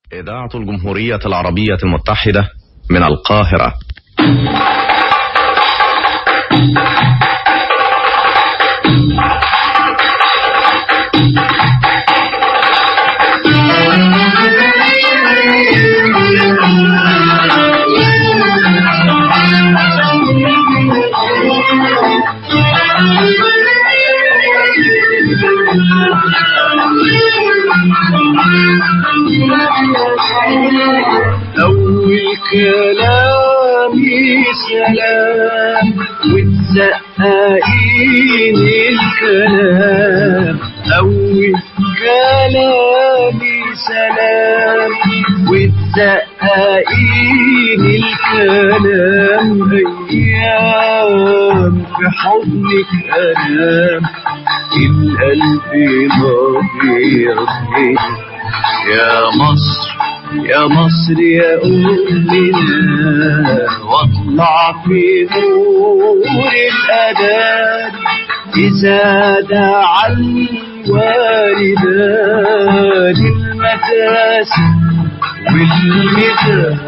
إذاعة الجمهورية العربية المتحدة من القاهرة. أول كلامي سلام وتزققين الكلام. أول كلامي سلام وتزققين الكلام. أيام في حضنك أنام القلب مبيض. يا مصر يا مصر يا أمنا واطلع في نور الأذان إذا دعا الوالدان المدرسة والميدان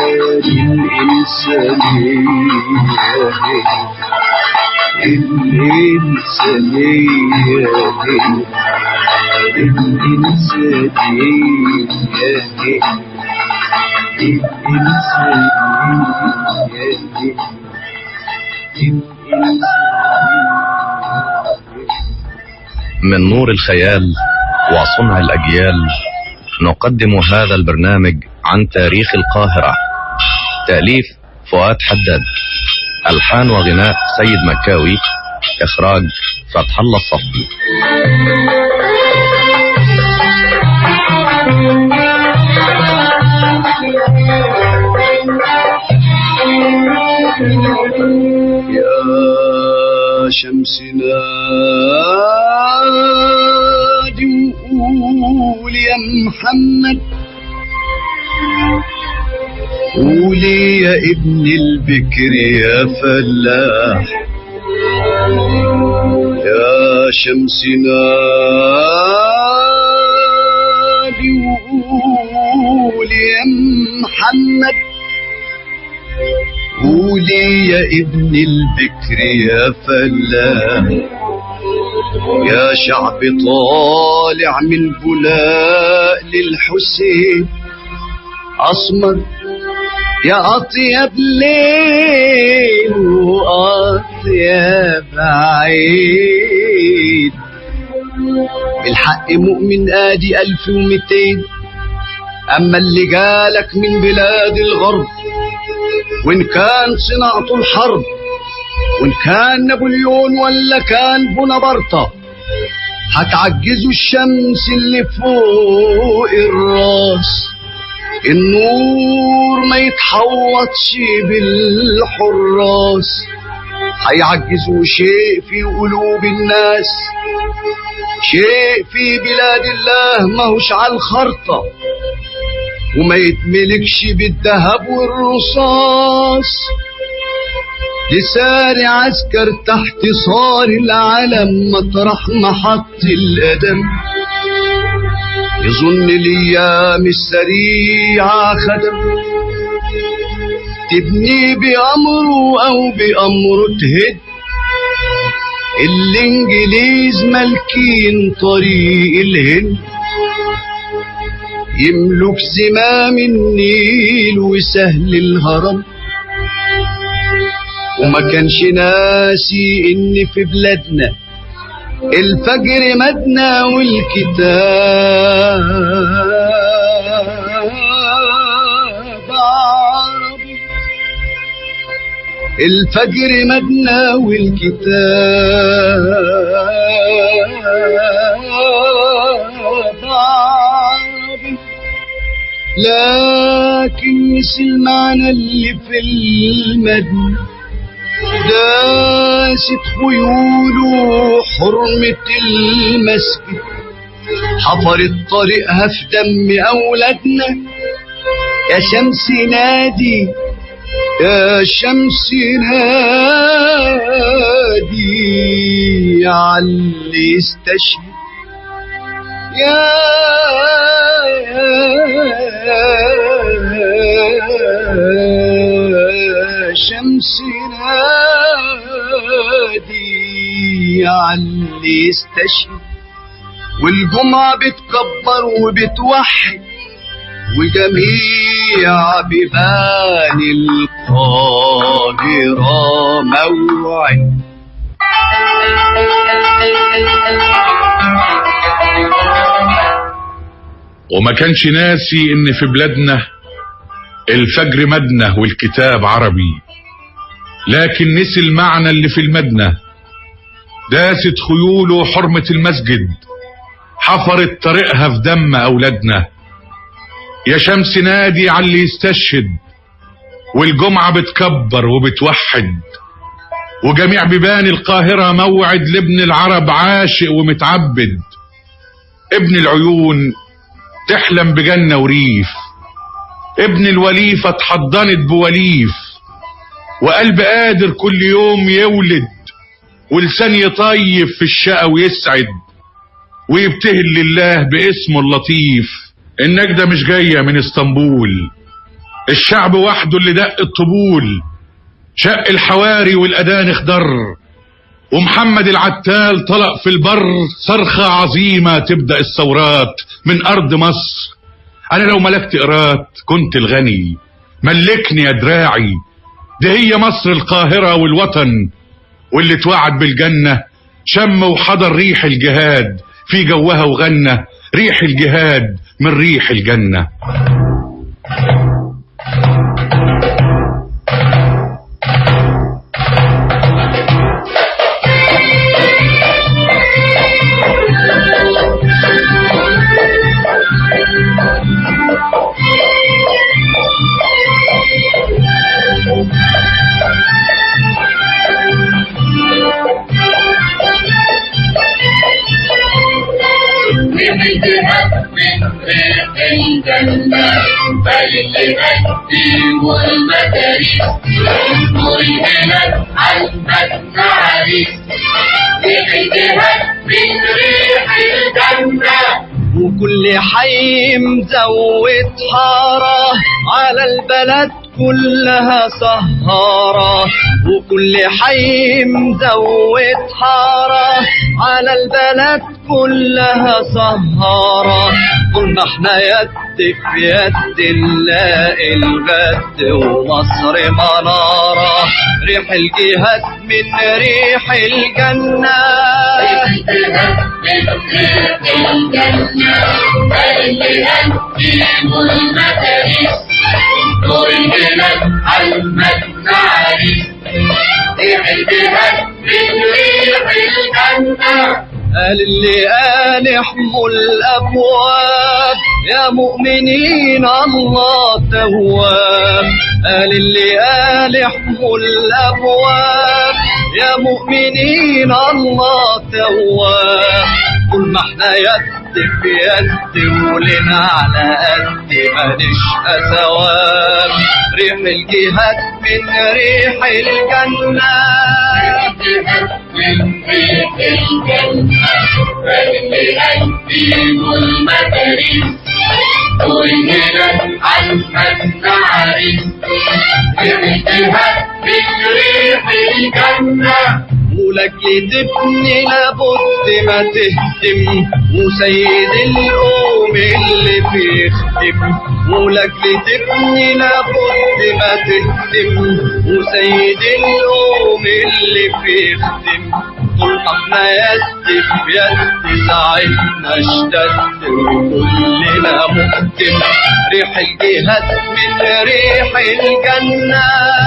الإنسانية. من نور الخيال وصنع الأجيال نقدم هذا البرنامج عن تاريخ القاهرة. تأليف فؤاد حداد، ألحان وغناء سيد مكاوي، إخراج فتح الله الصفدي. يا شمسنا دي وقول يا محمد، قولي يا ابن البكر يا فلاح. يا شمسنا دي وقول يا محمد، قولي يا ابن البكر يا فلاح. يا شعب طالع من بولاق للحسين أسمر يا أطيب ليل وأطيب عيد. بالحق مؤمن آدي 1200، أما اللي جالك من بلاد الغرب وإن كان صناعته الحرب، وإن كان نابليون ولا كان بونابرطة، هتعجزوا الشمس اللي فوق الراس. النور ما يتحوطش بالحراس، هيعجزوا شيء في قلوب الناس، شيء في بلاد الله ماهوش على الخرطة وما يتملكش بالذهب والرصاص. لسان عسكر تحت صار العلم مطرح ما حط القدم، يظن الايام السريعة خدم، تبني بأمره او بأمره تهد. الانجليز مالكين طريق الهند، يملك زمام النيل وسهل الهرم، وما كانش ناسي ان في بلادنا الفجر مدنا والكتاب عربي. الفجر مدنا والكتاب عربي، لكن نسي المعنى اللي في المدنة. داست خيوله حرمة المسجد، حفرت طريقها في دم أولادنا. يا شمس نادي يا شمس نادي عاللي استشهد. يا شمس نادي عاللي استشهد والجمعة بتكبر وبتوحد وجميع بيبان القاهرة موعد. وما كانش ناسي ان في بلادنا الفجر مدنة والكتاب عربي، لكن نسي المعنى اللي في المدنة. داست خيوله حرمة المسجد، حفرت طريقها في دم اولادنا. يا شمس نادي عاللي يستشهد والجمعة بتكبر وبتوحد وجميع بيبان القاهرة موعد لابن العرب عاشق ومتعبد. ابن العيون تحلم بجنة وريف، ابن الوليفة اتحضنت بوليف، وقلب قادر كل يوم يولد ولسان يطيب في الشقا ويسعد ويبتهل لله باسمه اللطيف. النجدة مش جاية من اسطنبول، الشعب وحده اللي دق الطبول، شق الحواري والأذان اخضر ومحمد العتال طلق في البر. صرخة عظيمة تبدأ الثورات من أرض مصر. أنا لو ملكت قرات كنت الغني، ملكني يا دراعي. دي هي مصر القاهرة والوطن، واللي اتوعد بالجنة شم وحضر ريح الجهاد في جوها وغنى ريح الجهاد من ريح الجنة. فاللي مجدي والمدارس والهلال عالمدن عريس ريحتها من ريح الجنة. وكل حي مزود حارة على البلد كلها سهارة. وكل حي مزود حارة على البلد كلها سهارة. قلنا احنا يد في يد نلاقي الغد ومصر منارة. ريح الجهاد من ريح الجنة، ريحتها من ريح الجنة. اللي هنجيب المدارس والهلال عالمدن عريس ريحتها من ريح الجنة. قال اللي قال احموا الابواب يا مؤمنين الله تواب. قال اللي قال احموا الابواب يا مؤمنين الله تواب. كل ما احنا يد في يد ولنا على قد ما نشقى ثواب. ريح الجهاد من ريح الجنة، من ريح الجنة. اللي هنجيب المدارس والهلال عالمدن عريس ريحتها من ريح الجنة. ولأجل تبني لابد ما تهتم وسيد القوم اللي بيخدم. ولأجل تبني لابد ما تهتم وسيد القوم اللي بيخدم. طول ما احنا يد في يد ساعتنا اشتد وكلنا ممكن. ريح الجهاد من ريح الجنة،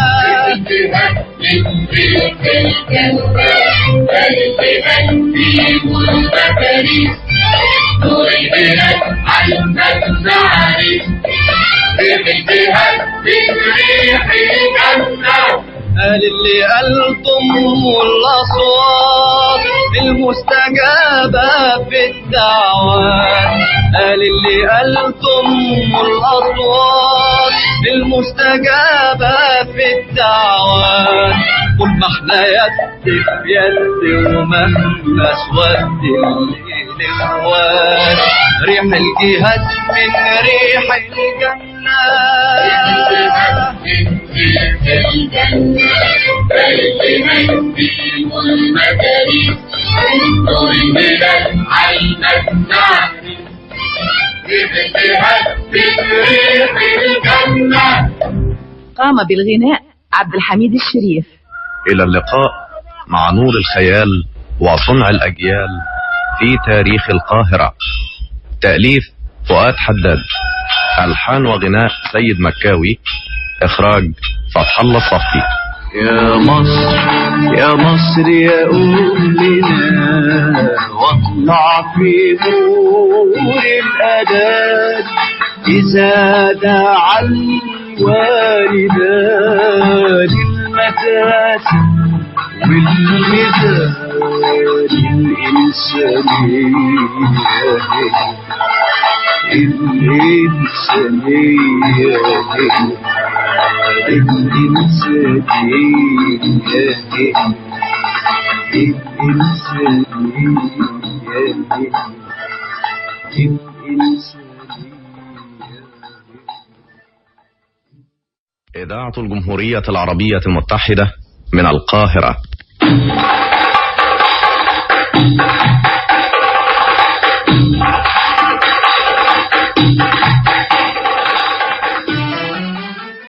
من ريح الجنة. اللي هنجيب المدارس والهلال عالمدن عريس ريحتها من ريح الجنة. قال اللي قال ضموا الأصوات المستجابة في الدعوات. قال اللي قال ضموا الأصوات المستجابة في الدعوات. كل ما احنا يد في يد ومهما اسود الليل اخوات. ريح الجهاد من ريح الجنة بيتنا فيه المدارس نور البلاد عالمسمع اجتهاد من ريح الجنة. قام بالغناء عبد الحميد الشريف. إلى اللقاء مع نور الخيال وصنع الأجيال في تاريخ القاهرة. تأليف فؤاد حداد، ألحان وغناء سيد مكاوي، إخراج فتح الله الصفي. يا مصر يا مصر يا أمنا واطلع في نور الأذان إذا دعا الوالدان المتاسم والميزان الإنسانية إذاعة الجمهورية العربية المتحدة من القاهرة.